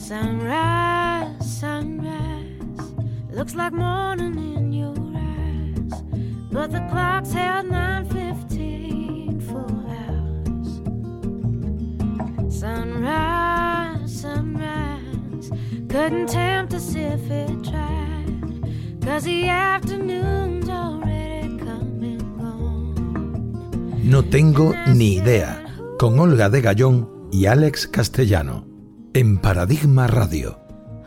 Sunrise, sunrise, looks like morning in your eyes, but the clock's held 9:15 for hours. Sunrise, sunrise, couldn't tempt us if it tried, 'cause the afternoon's already come and gone. No tengo ni idea, con Olga de Gallón y Alex Castellano, en Paradigma Radio.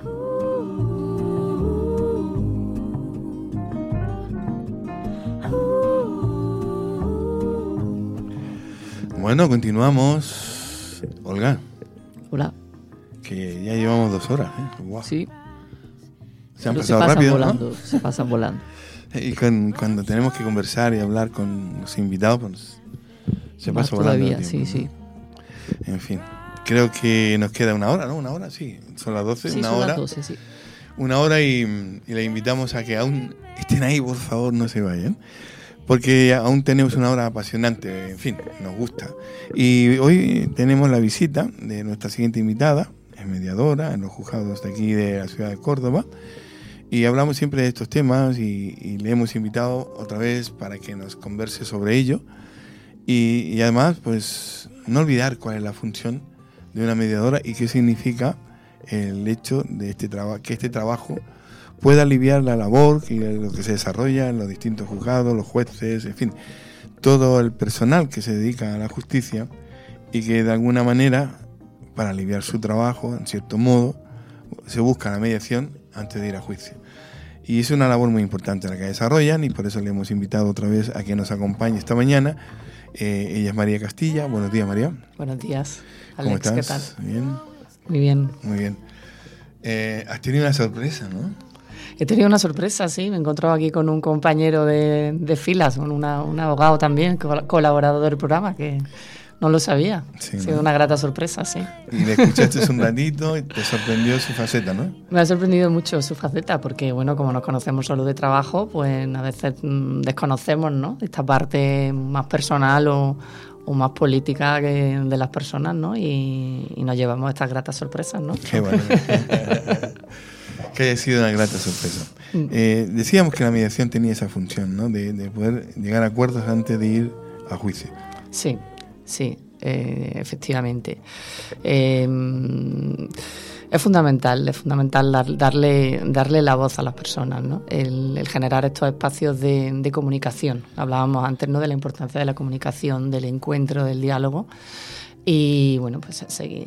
Bueno, continuamos. Olga. Hola. Que ya llevamos 2 horas, ¿eh? Wow. Sí. Se han Pero pasado pasan rápido, volando, ¿no? Se pasan volando. Y cuando tenemos que conversar y hablar con los invitados, pues se Más pasa volando todavía, el tiempo, sí, ¿no? En fin, creo que nos queda 1 hora, ¿no? 1 hora, sí. Son las 12, sí. 1 Son hora. las 12, sí. 1 hora y le invitamos a que aún estén ahí, por favor, no se vayan. Porque aún tenemos 1 hora apasionante, en fin, nos gusta. Y hoy tenemos la visita de nuestra siguiente invitada, es mediadora en los juzgados de aquí de la ciudad de Córdoba. Y hablamos siempre de estos temas y le hemos invitado otra vez para que nos converse sobre ello. Y además, pues, no olvidar cuál es la función de una mediadora y qué significa el hecho de que este trabajo pueda aliviar la labor y lo que se desarrolla en los distintos juzgados, los jueces, en fin, todo el personal que se dedica a la justicia y que de alguna manera, para aliviar su trabajo, en cierto modo, se busca la mediación antes de ir a juicio. Y es una labor muy importante la que desarrollan y por eso le hemos invitado otra vez a que nos acompañe esta mañana. Ella es María Castilla. Buenos días, María. Buenos días, Alex. ¿Cómo estás? ¿Qué tal? ¿Bien? Muy bien. Muy bien. Has tenido una sorpresa, ¿no? He tenido una sorpresa, sí. Me he encontrado aquí con un compañero de filas, con un abogado también, colaborador del programa, que no lo sabía. Sí, ha sido una grata sorpresa, sí. Y le escuchaste un ratito y te sorprendió su faceta, ¿no? Me ha sorprendido mucho su faceta, porque, bueno, como nos conocemos solo de trabajo, pues a veces desconocemos, ¿no?, esta parte más personal o más política de las personas, ¿no? Y nos llevamos estas gratas sorpresas, ¿no? Qué bueno. Que haya sido una grata sorpresa. Decíamos que la mediación tenía esa función, ¿no? De poder llegar a acuerdos antes de ir a juicio. Sí, efectivamente. Es fundamental darle la voz a las personas, ¿no? El generar estos espacios de comunicación. Hablábamos antes, ¿no?, de la importancia de la comunicación, del encuentro, del diálogo. Y bueno, pues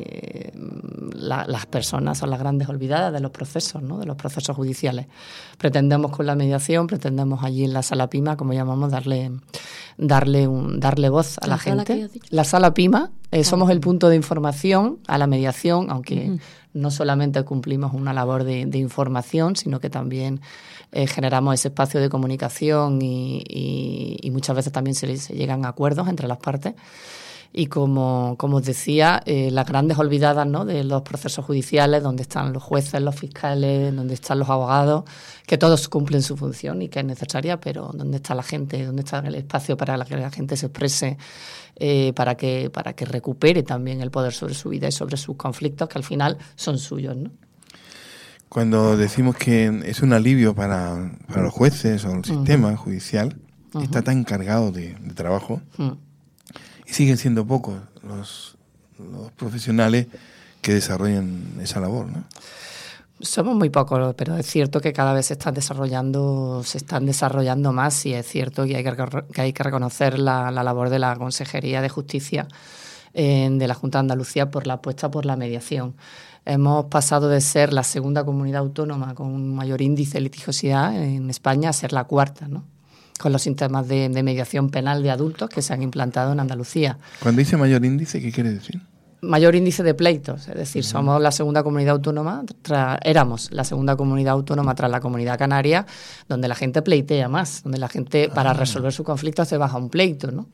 las personas son las grandes olvidadas de los procesos, ¿no?, de los procesos judiciales. Pretendemos con la mediación, pretendemos allí en la sala PIMA, como llamamos, darle voz a la gente. La sala PIMA, somos el punto de información a la mediación, aunque no solamente cumplimos una labor de información, sino que también generamos ese espacio de comunicación y muchas veces también se llegan a acuerdos entre las partes. Y como os decía, las grandes olvidadas, ¿no?, de los procesos judiciales, donde están los jueces, los fiscales, donde están los abogados, que todos cumplen su función y que es necesaria, pero ¿dónde está la gente? ¿Dónde está el espacio para que la gente se exprese, para que recupere también el poder sobre su vida y sobre sus conflictos, que al final son suyos, ¿no? Cuando decimos que es un alivio para los jueces o el sistema judicial, está tan cargado de trabajo. Y siguen siendo pocos los profesionales que desarrollan esa labor, ¿no? Somos muy pocos, pero es cierto que cada vez se están desarrollando más, y es cierto que hay que reconocer la labor de la Consejería de Justicia de la Junta de Andalucía por la apuesta por la mediación. Hemos pasado de ser la segunda comunidad autónoma con un mayor índice de litigiosidad en España a ser la cuarta, ¿no?, con los sistemas de mediación penal de adultos que se han implantado en Andalucía. Cuando dice mayor índice, ¿qué quiere decir? Mayor índice de pleitos, es decir, somos la segunda comunidad autónoma, éramos la segunda comunidad autónoma tras la Comunidad Canaria, donde la gente pleitea más, donde la gente para resolver su conflicto se baja un pleito, ¿no?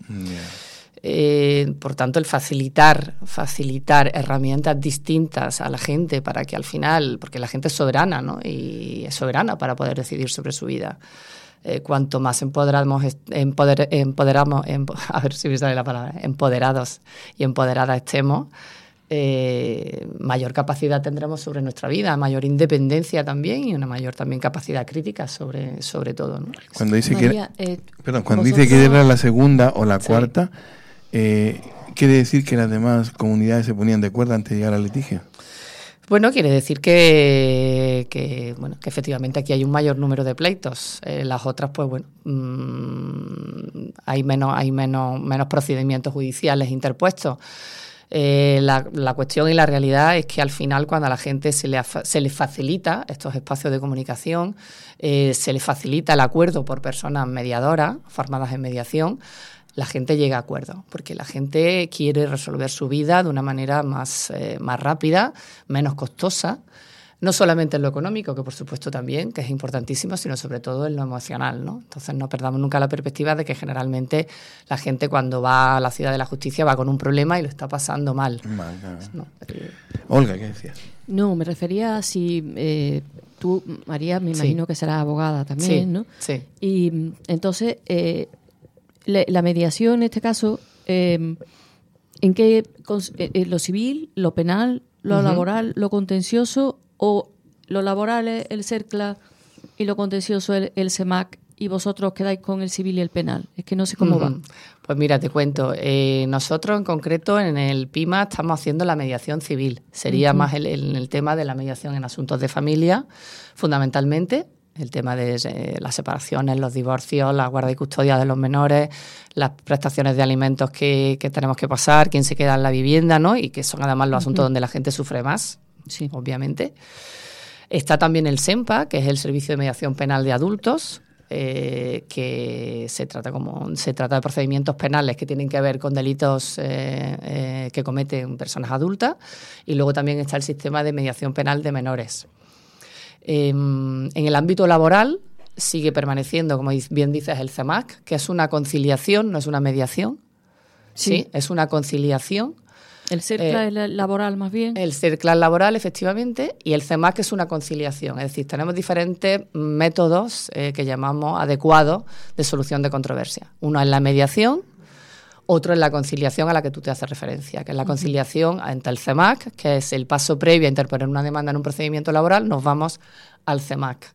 Por tanto, el facilitar herramientas distintas a la gente para que al final, porque la gente es soberana, ¿no?, y es soberana para poder decidir sobre su vida. Cuanto más empoderados y empoderadas estemos, mayor capacidad tendremos sobre nuestra vida, mayor independencia también y una mayor también capacidad crítica sobre todo, ¿no? Cuando dice María, cuando dice que era la segunda o la cuarta, ¿quiere decir que las demás comunidades se ponían de acuerdo antes de llegar al litigio? Bueno, quiere decir que efectivamente aquí hay un mayor número de pleitos. Las otras, pues bueno, hay menos procedimientos judiciales interpuestos. La cuestión y la realidad es que al final, cuando a la gente se le facilita estos espacios de comunicación, se le facilita el acuerdo por personas mediadoras formadas en mediación, la gente llega a acuerdo, porque la gente quiere resolver su vida de una manera más rápida, menos costosa, no solamente en lo económico, que por supuesto también, que es importantísimo, sino sobre todo en lo emocional, ¿no? Entonces no perdamos nunca la perspectiva de que generalmente la gente, cuando va a la ciudad de la justicia, va con un problema y lo está pasando mal. ¿No? Olga, ¿qué decías? No, me refería a si tú, María, me imagino que serás abogada también, ¿no? Sí. Y entonces, la mediación en este caso, ¿en qué? ¿Lo civil, lo penal, lo laboral, lo contencioso, o lo laboral es el CERCLA y lo contencioso el CEMAC, y vosotros quedáis con el civil y el penal? Es que no sé cómo va. Pues mira, te cuento. Nosotros en concreto en el PIMA estamos haciendo la mediación civil. Sería más el tema de la mediación en asuntos de familia, fundamentalmente. El tema de las separaciones, los divorcios, la guarda y custodia de los menores, las prestaciones de alimentos que tenemos que pasar, quién se queda en la vivienda, ¿no? Y que son además los asuntos donde la gente sufre más, sí, obviamente. Está también el SEMPA, que es el Servicio de Mediación Penal de Adultos, que se trata de procedimientos penales que tienen que ver con delitos que cometen personas adultas. Y luego también está el Sistema de Mediación Penal de Menores. En el ámbito laboral sigue permaneciendo, como bien dices, el CEMAC, que es una conciliación, no es una mediación. Sí, es una conciliación. ¿El CERCLA es laboral más bien? El CERCLA es laboral, efectivamente, y el CEMAC es una conciliación. Es decir, tenemos diferentes métodos que llamamos adecuados de solución de controversia. Uno es la mediación, otro es la conciliación a la que tú te haces referencia, que es la conciliación ante el CEMAC, que es el paso previo a interponer una demanda en un procedimiento laboral. Nos vamos al CEMAC.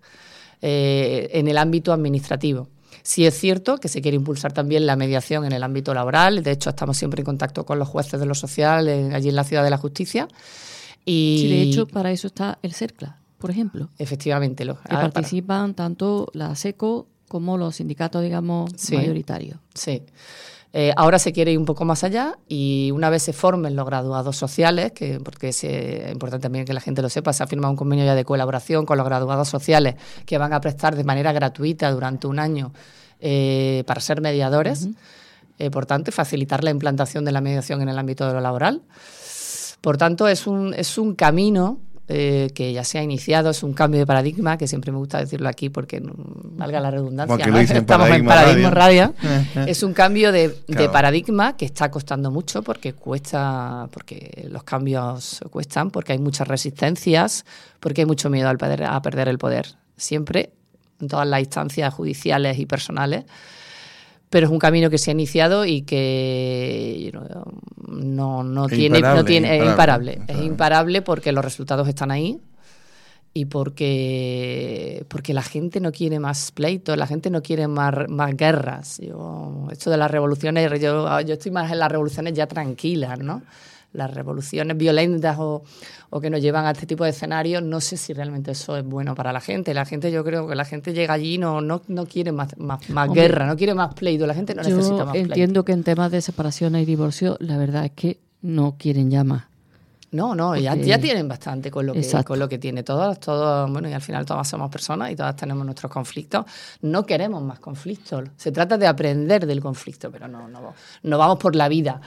En el ámbito administrativo, sí es cierto que se quiere impulsar también la mediación en el ámbito laboral. De hecho, estamos siempre en contacto con los jueces de lo social allí en la Ciudad de la Justicia. Y sí, de hecho, para eso está el CERCLA, por ejemplo. Efectivamente. Que participan tanto la SECO como los sindicatos, digamos, mayoritarios. Sí. Ahora se quiere ir un poco más allá, y una vez se formen los graduados sociales, porque es importante también que la gente lo sepa, se ha firmado un convenio ya de colaboración con los graduados sociales que van a prestar de manera gratuita durante un año para ser mediadores, por tanto, y facilitar la implantación de la mediación en el ámbito de lo laboral. Por tanto, es un camino que ya se ha iniciado, es un cambio de paradigma, que siempre me gusta decirlo aquí porque valga la redundancia, ¿no? Estamos en Paradigma Radio. Es un cambio de paradigma que está costando mucho, porque los cambios cuestan, porque hay muchas resistencias, porque hay mucho miedo a perder el poder, siempre, en todas las instancias judiciales y personales. Pero es un camino que se ha iniciado y que no tiene es imparable. Es imparable porque los resultados están ahí y porque la gente no quiere más pleitos, la gente no quiere más guerras. Esto de las revoluciones, yo estoy más en las revoluciones ya tranquilas, ¿no? Las revoluciones violentas o que nos llevan a este tipo de escenarios, no sé si realmente eso es bueno para la gente. Yo creo que la gente llega allí y no quiere más guerra, no quiere más pleito, la gente no necesita más pleito. Yo entiendo que en temas de separaciones y divorcio, la verdad es que no quieren ya más. No, ya tienen bastante con lo que tiene todos, bueno, y al final todas somos personas y todas tenemos nuestros conflictos. No queremos más conflictos. Se trata de aprender del conflicto, pero no vamos por la vida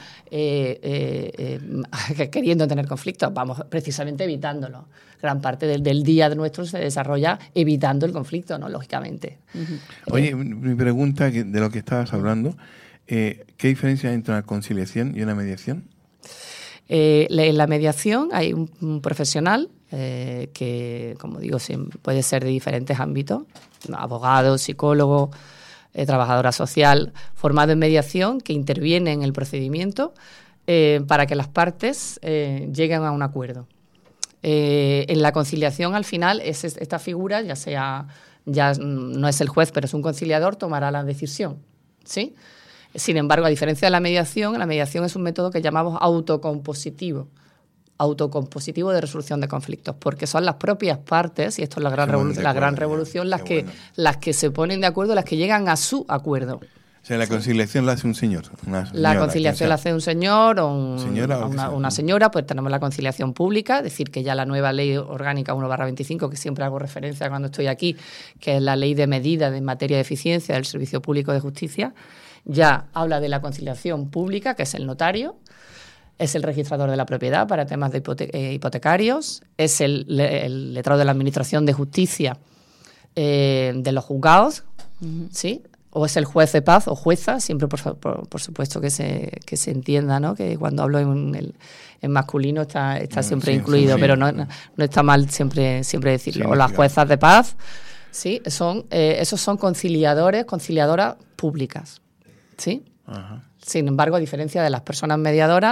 queriendo tener conflictos, vamos precisamente evitándolo. Gran parte del día nuestro se desarrolla evitando el conflicto, ¿no? Lógicamente. Oye, mi pregunta de lo que estabas hablando, ¿qué diferencia hay entre una conciliación y una mediación? En la mediación hay un profesional que, como digo, puede ser de diferentes ámbitos, abogado, psicólogo, trabajadora social, formado en mediación, que interviene en el procedimiento para que las partes lleguen a un acuerdo. En la conciliación, al final, esta figura, ya no es el juez, pero es un conciliador, tomará la decisión, ¿sí? Sin embargo, a diferencia de la mediación es un método que llamamos autocompositivo de resolución de conflictos, porque son las propias partes, y esto es la gran revolución, las que se ponen de acuerdo, las que llegan a su acuerdo. O sea, la conciliación la hace un señor. La conciliación la hace un señor o una señora, pues tenemos la conciliación pública, es decir, que ya la nueva ley orgánica 1/25, que siempre hago referencia cuando estoy aquí, que es la ley de medidas en materia de eficiencia del Servicio Público de Justicia, ya habla de la conciliación pública, que es el notario, es el registrador de la propiedad para temas de hipotecarios, es el letrado de la Administración de Justicia de los juzgados, ¿sí? O es el juez de paz o jueza, siempre por supuesto que se entienda, ¿no? Que cuando hablo en masculino está siempre incluido, pero no está mal siempre decirlo. Sí, o las juezas de paz, ¿sí? Esos son conciliadoras públicas, ¿sí? Ajá. Sin embargo, a diferencia de las personas mediadoras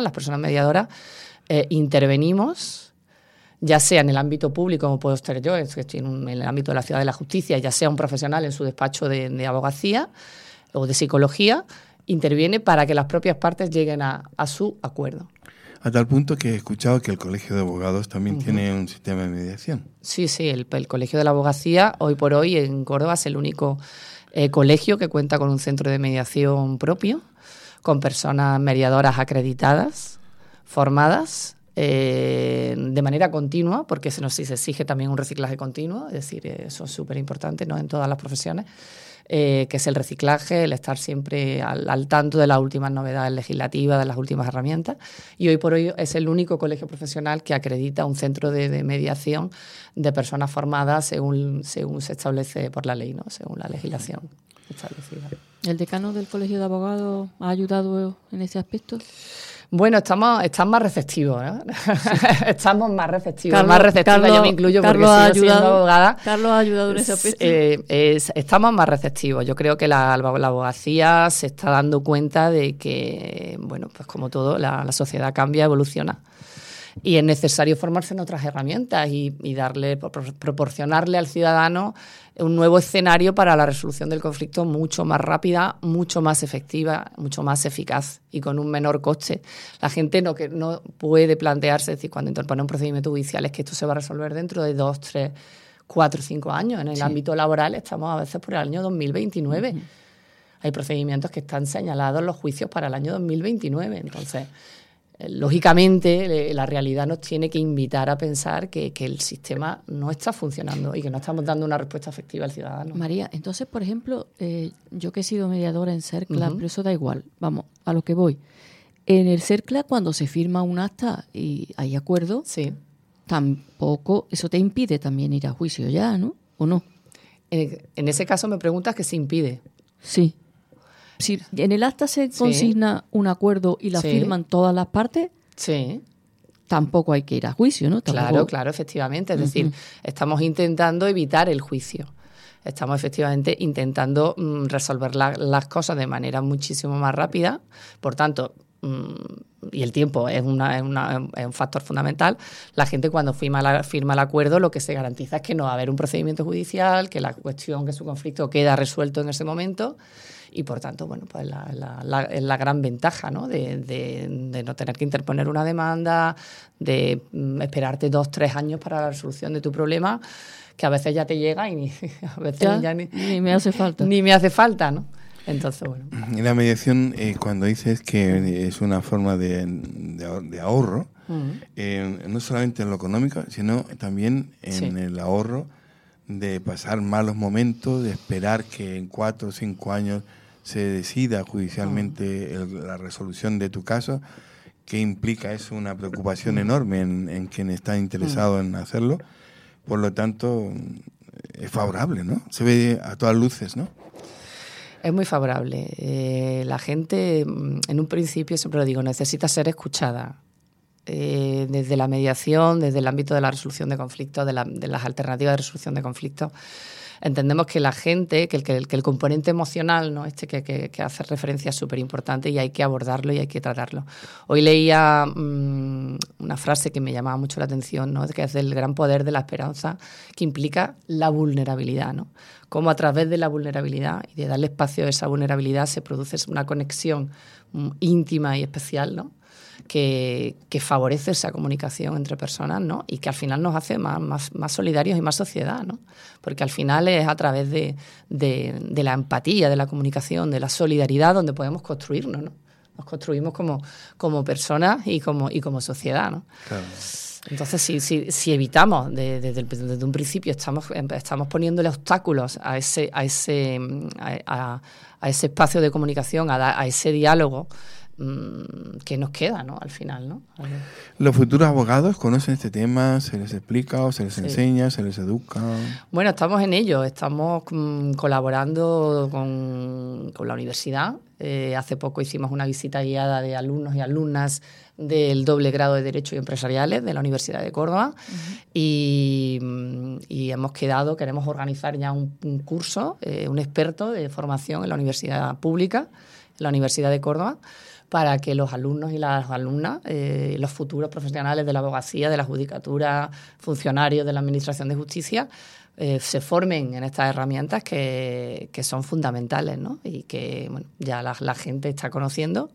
intervenimos, ya sea en el ámbito público, como puedo estar yo, que estoy en el ámbito de la Ciudad de la Justicia, ya sea un profesional en su despacho de abogacía o de psicología, interviene para que las propias partes lleguen a su acuerdo. A tal punto que he escuchado que el Colegio de Abogados también tiene un sistema de mediación. Sí, el Colegio de la Abogacía, hoy por hoy en Córdoba, es el único colegio que cuenta con un centro de mediación propio, con personas mediadoras acreditadas, formadas, de manera continua, porque se nos exige también un reciclaje continuo, es decir, eso es súper importante, ¿no? En todas las profesiones, que es el reciclaje, el estar siempre al tanto de las últimas novedades legislativas, de las últimas herramientas, y hoy por hoy es el único colegio profesional que acredita un centro de mediación de personas formadas según se establece por la ley, ¿no? Según la legislación establecida. ¿El decano del Colegio de Abogados ha ayudado en ese aspecto? Bueno, estamos más receptivos, ¿no? Sí. Estamos más receptivos, Carlos, yo me incluyo Carlos porque sigo siendo abogada. Carlos ha ayudado en ese aspecto. Estamos más receptivos. Yo creo que la abogacía se está dando cuenta de que, bueno, pues como todo, la sociedad cambia, evoluciona. Y es necesario formarse en otras herramientas y proporcionarle al ciudadano un nuevo escenario para la resolución del conflicto mucho más rápida, mucho más efectiva, mucho más eficaz y con un menor coste. La gente no puede plantearse, es decir, cuando interpone un procedimiento judicial, es que esto se va a resolver dentro de 2, 3, 4, 5 años. En el ámbito laboral estamos a veces por el año 2029. Uh-huh. Hay procedimientos que están señalados en los juicios para el año 2029. Entonces, lógicamente, la realidad nos tiene que invitar a pensar que el sistema no está funcionando y que no estamos dando una respuesta efectiva al ciudadano. María, entonces, por ejemplo, yo que he sido mediadora en CERCLA, pero eso da igual, vamos, a lo que voy. En el CERCLA, cuando se firma un acta y hay acuerdo, sí, tampoco, eso te impide también ir a juicio ya, ¿no? ¿O no? En ese caso me preguntas que se impide. Sí. Si en el acta se consigna un acuerdo y la firman todas las partes, tampoco hay que ir a juicio, ¿no? Tampoco... Claro, efectivamente. Es decir, estamos intentando evitar el juicio. Estamos efectivamente intentando resolver las cosas de manera muchísimo más rápida. Por tanto, y el tiempo es un factor fundamental. La gente cuando firma el acuerdo, lo que se garantiza es que no va a haber un procedimiento judicial, que que su conflicto queda resuelto en ese momento. Y por tanto, bueno, pues es la gran ventaja, ¿no? De no tener que interponer una demanda, de esperarte 2, 3 años para la resolución de tu problema, que a veces ya te llega y a veces ya ni me hace falta. Ni me hace falta, ¿no? Entonces, bueno. Y la mediación, cuando dices que es una forma de ahorro, no solamente en lo económico, sino también en el ahorro de pasar malos momentos, de esperar que en 4 o 5 años se decida judicialmente la resolución de tu caso, que implica eso una preocupación enorme en quien está interesado en hacerlo. Por lo tanto, es favorable, ¿no? Se ve a todas luces, ¿no? Es muy favorable. La gente, en un principio, siempre lo digo, necesita ser escuchada. Desde la mediación, desde el ámbito de la resolución de conflictos, de las alternativas de resolución de conflictos, entendemos que la gente, que el componente emocional, ¿no? Que hace referencia es súper importante y hay que abordarlo y hay que tratarlo. Hoy leía una frase que me llamaba mucho la atención, ¿no? Que es del gran poder de la esperanza, que implica la vulnerabilidad, ¿no? Cómo a través de la vulnerabilidad y de darle espacio a esa vulnerabilidad se produce una conexión íntima y especial, ¿no? Que favorece esa comunicación entre personas, ¿no? Y que al final nos hace más solidarios y más sociedad, ¿no? Porque al final es a través de la empatía, de la comunicación, de la solidaridad donde podemos construirnos, ¿no? Nos construimos como personas y como sociedad, ¿no? Claro. Entonces, si evitamos desde un principio, estamos poniéndole obstáculos a ese espacio de comunicación, a ese diálogo, que nos queda, ¿no? Al final, ¿no? ¿Los futuros abogados conocen este tema? ¿Se les explica o se les enseña? ¿Se les educa? Bueno, estamos en ello. Estamos colaborando con la universidad. Hace poco hicimos una visita guiada de alumnos y alumnas del doble grado de Derecho y Empresariales de la Universidad de Córdoba. Y queremos organizar ya un curso, un experto de formación en la universidad pública, en la Universidad de Córdoba, para que los alumnos y las alumnas, los futuros profesionales de la abogacía, de la judicatura, funcionarios de la Administración de Justicia, se formen en estas herramientas que son fundamentales, ¿no? Y que ya la gente está conociendo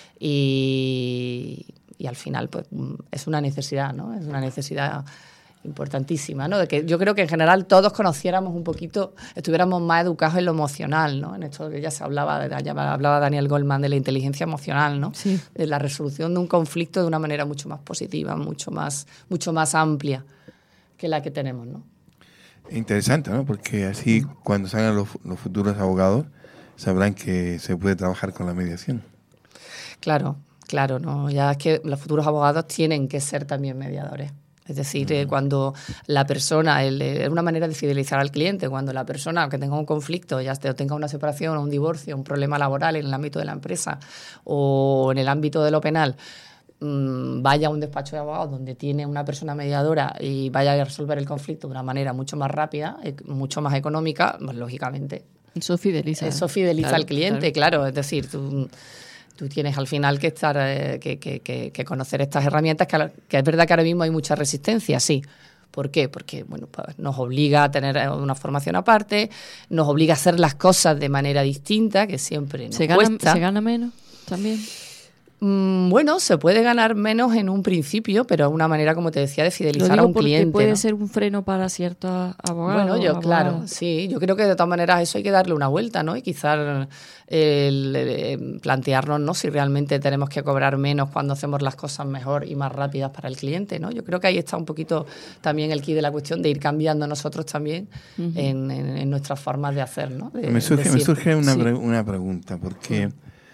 y al final pues es una necesidad, ¿no? Es una necesidad importantísima, ¿no? De que yo creo que en general todos conociéramos un poquito, estuviéramos más educados en lo emocional, ¿no? En esto que ya se hablaba Daniel Goleman de la inteligencia emocional, ¿no? Sí. De la resolución de un conflicto de una manera mucho más positiva, mucho más amplia que la que tenemos, ¿no? Interesante, ¿no? Porque así cuando salgan los futuros abogados sabrán que se puede trabajar con la mediación. Claro, ¿no? Ya es que los futuros abogados tienen que ser también mediadores. Es decir, cuando la persona, es una manera de fidelizar al cliente, cuando la persona que tenga un conflicto, ya tenga una separación, un divorcio, un problema laboral en el ámbito de la empresa o en el ámbito de lo penal, vaya a un despacho de abogados donde tiene una persona mediadora y vaya a resolver el conflicto de una manera mucho más rápida, mucho más económica, pues lógicamente. Eso fideliza al cliente, claro. Es decir, tú tienes al final que estar que conocer estas herramientas, que es verdad que ahora mismo hay mucha resistencia, sí. ¿Por qué? Porque pues nos obliga a tener una formación aparte, nos obliga a hacer las cosas de manera distinta, que siempre nos cuesta. ¿Se gana menos también? Bueno, se puede ganar menos en un principio, pero es una manera, como te decía, de fidelizar a un cliente. Puede, ¿no? ser un freno para ciertos abogados. Bueno, claro, sí. Yo creo que de todas maneras eso hay que darle una vuelta, ¿no? Y quizás plantearnos, ¿no? Si realmente tenemos que cobrar menos cuando hacemos las cosas mejor y más rápidas para el cliente, ¿no? Yo creo que ahí está un poquito también el quid de la cuestión de ir cambiando nosotros también en nuestras formas de hacer, ¿no? Me surge una pregunta, porque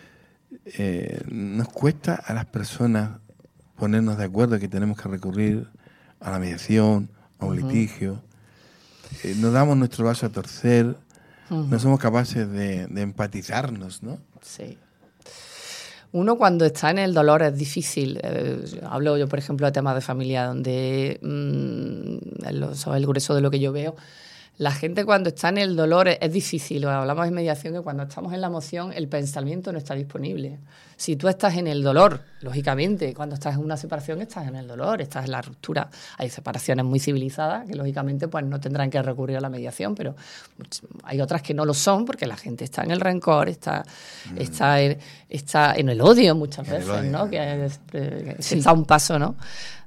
nos cuesta a las personas ponernos de acuerdo que tenemos que recurrir a la mediación, a un litigio. Nos damos nuestro brazo a torcer, no somos capaces de empatizarnos, ¿no? Sí. Uno cuando está en el dolor es difícil. Hablo yo, por ejemplo, de temas de familia, donde el grueso de lo que yo veo. La gente cuando está en el dolor es difícil. Hablamos en mediación que cuando estamos en la emoción el pensamiento no está disponible. Si tú estás en el dolor, lógicamente, cuando estás en una separación estás en el dolor, estás en la ruptura. Hay separaciones muy civilizadas que lógicamente pues no tendrán que recurrir a la mediación, pero hay otras que no lo son porque la gente está en el rencor, está en el odio muchas veces, ¿no? Que está a un paso, ¿no?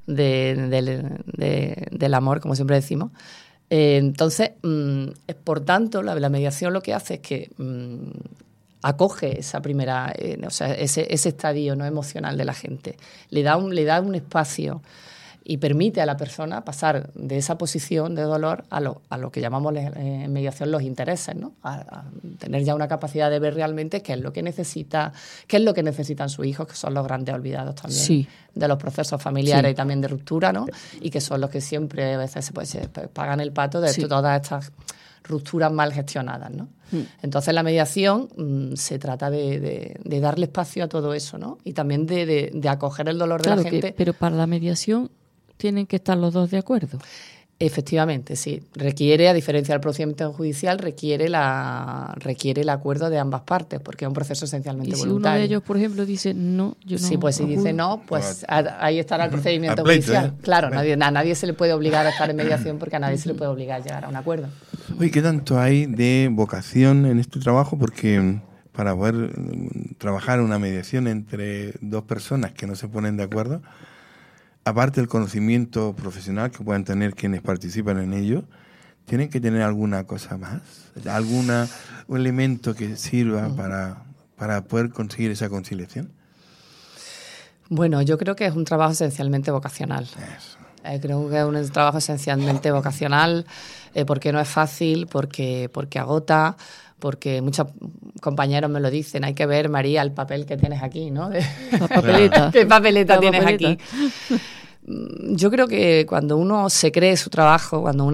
del amor, como siempre decimos. Entonces, por tanto, la mediación lo que hace es que acoge esa primera, ese estadio no emocional de la gente, le da un espacio y permite a la persona pasar de esa posición de dolor a lo que llamamos en mediación los intereses, ¿no? A tener ya una capacidad de ver realmente qué es lo que necesitan sus hijos, que son los grandes olvidados también de los procesos familiares y también de ruptura, ¿no? Y que son los que siempre a veces se pagan el pato de todas estas rupturas mal gestionadas, ¿no? Entonces la mediación se trata de darle espacio a todo eso, ¿no? Y también de acoger el dolor de la gente. Pero para la mediación tienen que estar los dos de acuerdo. Efectivamente, sí. Requiere, a diferencia del procedimiento judicial, requiere el acuerdo de ambas partes, porque es un proceso esencialmente voluntario. ¿Y si uno de ellos, por ejemplo, dice no, yo no? Sí, pues si dice no, pues ahí estará el procedimiento pleito, judicial. Claro, a nadie se le puede obligar a estar en mediación, porque a nadie se le puede obligar a llegar a un acuerdo. Oye, ¿qué tanto hay de vocación en este trabajo? Porque para poder trabajar una mediación entre dos personas que no se ponen de acuerdo, aparte del conocimiento profesional que puedan tener quienes participan en ello, ¿tienen que tener alguna cosa más? ¿Un elemento que sirva para poder conseguir esa conciliación? Bueno, yo creo que es un trabajo esencialmente vocacional. Eso. Creo que es un trabajo esencialmente vocacional, porque no es fácil, porque agota, porque muchos compañeros me lo dicen. Hay que ver, María, el papel que tienes aquí, ¿no? La papeleta. ¿Qué papeleta tienes papeleta aquí? Yo creo que cuando uno se cree su trabajo, cuando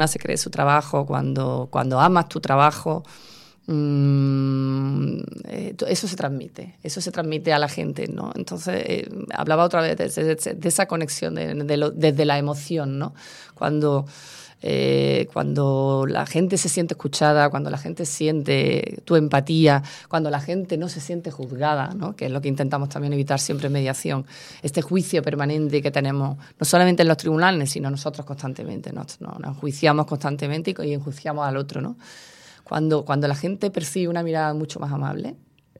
amas tu trabajo, eso se transmite a la gente, ¿no? Entonces, hablaba otra vez de esa conexión desde la emoción, ¿no? Cuando la gente se siente escuchada, cuando la gente siente tu empatía, cuando la gente no se siente juzgada, ¿no? Que es lo que intentamos también evitar siempre en mediación, este juicio permanente que tenemos, no solamente en los tribunales, sino nosotros constantemente, nos enjuiciamos constantemente y enjuiciamos al otro, ¿no? Cuando la gente percibe una mirada mucho más amable,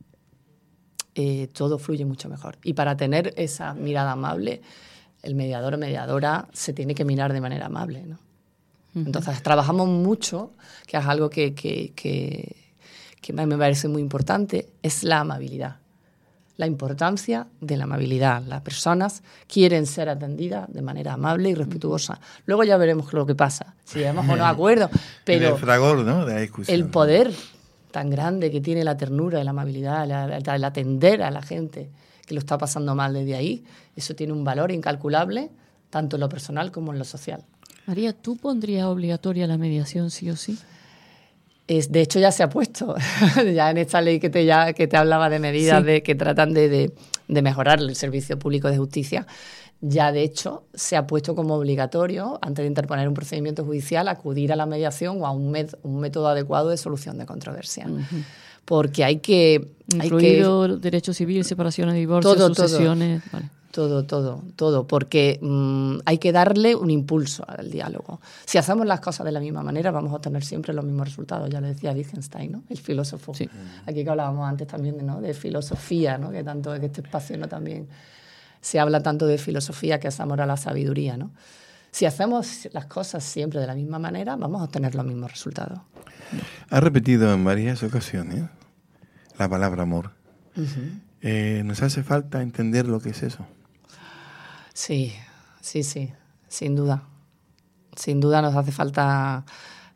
todo fluye mucho mejor. Y para tener esa mirada amable, el mediador o mediadora se tiene que mirar de manera amable, ¿no? Entonces, trabajamos mucho, que es algo que me parece muy importante, es la amabilidad. La importancia de la amabilidad. Las personas quieren ser atendidas de manera amable y respetuosa. Luego ya veremos lo que pasa, si llegamos o no de acuerdo. Pero el fragor, ¿no?, de la discusión. El poder tan grande que tiene la ternura y la amabilidad, el atender a la gente que lo está pasando mal desde ahí, eso tiene un valor incalculable, tanto en lo personal como en lo social. María, ¿tú pondrías obligatoria la mediación sí o sí? De hecho, ya se ha puesto, ya en esta ley que te hablaba de medidas sí. que tratan de mejorar el servicio público de justicia, ya de hecho se ha puesto como obligatorio, antes de interponer un procedimiento judicial, acudir a la mediación o a un método adecuado de solución de controversia. Uh-huh. Porque hay que... Incluido derecho civil, separaciones, divorcios, sucesiones... Vale. Todo, porque hay que darle un impulso al diálogo. Si hacemos las cosas de la misma manera, vamos a obtener siempre los mismos resultados. Ya lo decía Wittgenstein, ¿no?, el filósofo. Sí. Aquí que hablábamos antes también de filosofía, ¿no?, que tanto en este espacio, ¿no?, también se habla tanto de filosofía, que es amor a la sabiduría, ¿no? Si hacemos las cosas siempre de la misma manera, vamos a obtener los mismos resultados. Ha repetido en varias ocasiones la palabra amor. Uh-huh. ¿Nos hace falta entender lo que es eso? Sí, sin duda. Sin duda nos hace falta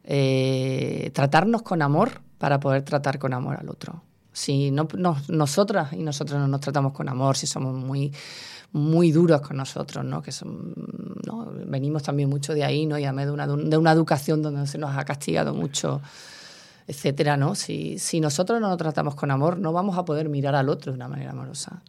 tratarnos con amor para poder tratar con amor al otro. Si nosotras y nosotros no nos tratamos con amor, si somos muy, muy duros con nosotros, ¿no?, ¿no?, venimos también mucho de ahí, ¿no?, y además de una educación donde se nos ha castigado mucho, etcétera, ¿no? Si nosotros no nos tratamos con amor, no vamos a poder mirar al otro de una manera amorosa.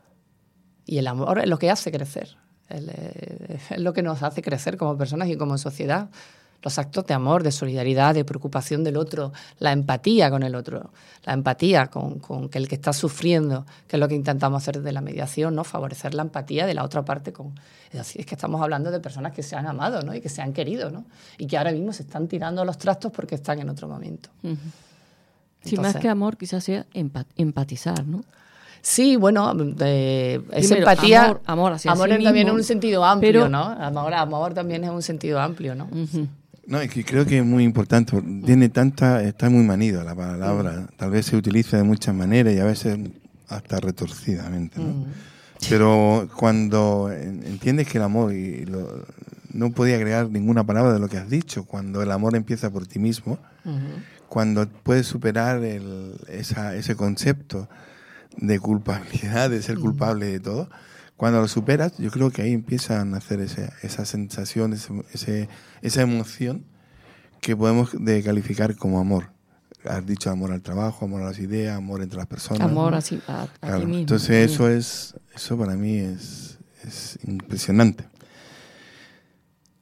Y el amor es lo que hace crecer, es lo que nos hace crecer como personas y como sociedad. Los actos de amor, de solidaridad, de preocupación del otro, la empatía con el otro, la empatía con el que está sufriendo, que es lo que intentamos hacer desde la mediación, ¿no?, favorecer la empatía de la otra parte. Es que estamos hablando de personas que se han amado, ¿no?, y que se han querido, ¿no?, y que ahora mismo se están tirando los trastos porque están en otro momento. Uh-huh. Sí, entonces, más que amor quizás sea empatizar, ¿no? Sí, bueno, es empatía. Amor hacia sí mismo, también es un sentido amplio, pero, ¿no? Amor también es un sentido amplio, ¿no? Uh-huh. No, es que creo que es muy importante. Está muy manido la palabra. Tal vez se utiliza de muchas maneras y a veces hasta retorcidamente, ¿no? Pero cuando entiendes que el amor, no podía agregar ninguna palabra de lo que has dicho, cuando el amor empieza por ti mismo, cuando puedes superar ese concepto de culpabilidad, de ser culpable de todo, cuando lo superas, yo creo que ahí empieza a nacer esa sensación, esa emoción que podemos calificar como amor. Has dicho amor al trabajo, amor a las ideas, amor entre las personas. Amor, ¿no?, a ti mismo. Entonces eso para mí es impresionante.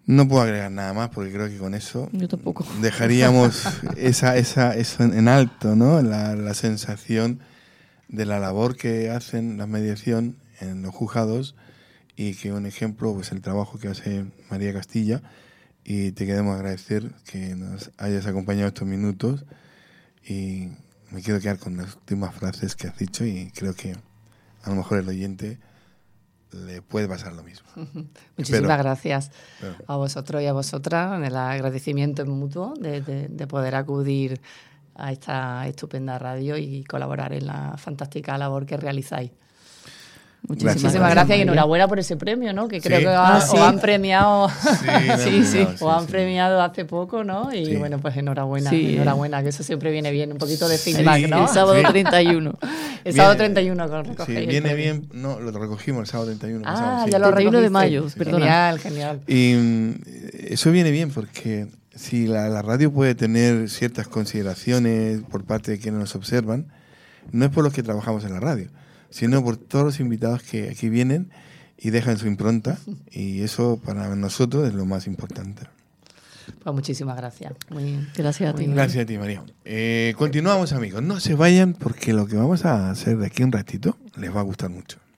No puedo agregar nada más porque creo que con eso Yo tampoco. dejaríamos eso en alto, ¿no? La sensación de la labor que hacen la mediación en los juzgados y que un ejemplo, pues el trabajo que hace María Castilla, y te queremos agradecer que nos hayas acompañado estos minutos y me quiero quedar con las últimas frases que has dicho y creo que a lo mejor el oyente le puede pasar lo mismo. Muchísimas gracias a vosotros y a vosotras. El agradecimiento es mutuo de poder acudir a esta estupenda radio y colaborar en la fantástica labor que realizáis. Muchísimas gracias y enhorabuena por ese premio, ¿no? Que creo que os han premiado. Os han premiado hace poco, ¿no? Y bueno, pues enhorabuena, que eso siempre viene bien, un poquito de feedback, ¿no? El sábado 31. El sábado 31 con recogéis. Sí, viene bien, no, lo recogimos el sábado 31. Ya lo 31 de mayo, perdona. Genial. Y eso viene bien porque si la radio puede tener ciertas consideraciones por parte de quienes nos observan, no es por los que trabajamos en la radio, sino por todos los invitados que aquí vienen y dejan su impronta, y eso para nosotros es lo más importante. Pues muchísimas gracias. Gracias a ti. Gracias a ti, María. Continuamos, amigos. No se vayan porque lo que vamos a hacer de aquí un ratito les va a gustar mucho.